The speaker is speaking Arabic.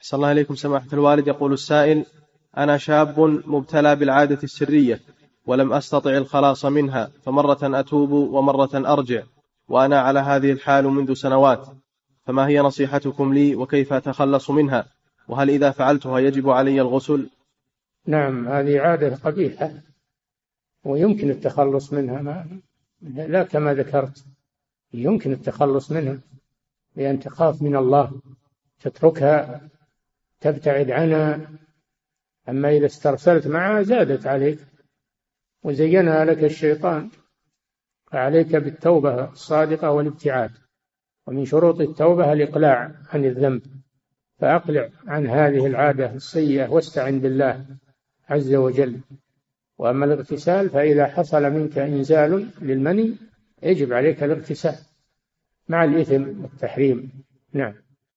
صلى الله عليكم سماحة الوالد. يقول السائل: أنا شاب مبتلى بالعادة السرية ولم أستطع الخلاص منها، فمرة أتوب ومرة أرجع، وأنا على هذه الحال منذ سنوات، فما هي نصيحتكم لي وكيف أتخلص منها؟ وهل إذا فعلتها يجب علي الغسل؟ نعم، هذه عادة قبيحة ويمكن التخلص منها، لا كما ذكرت، يمكن التخلص منها بأن تخاف من الله، تتركها، تبتعد عنها. أما إذا استرسلت معها زادت عليك وزينها لك الشيطان، فعليك بالتوبة الصادقة والابتعاد. ومن شروط التوبة الإقلاع عن الذنب، فأقلع عن هذه العادة السيئة واستعن بالله عز وجل. وأما الاغتسال فإذا حصل منك إنزال للمني يجب عليك الاغتسال مع الإثم والتحريم. نعم.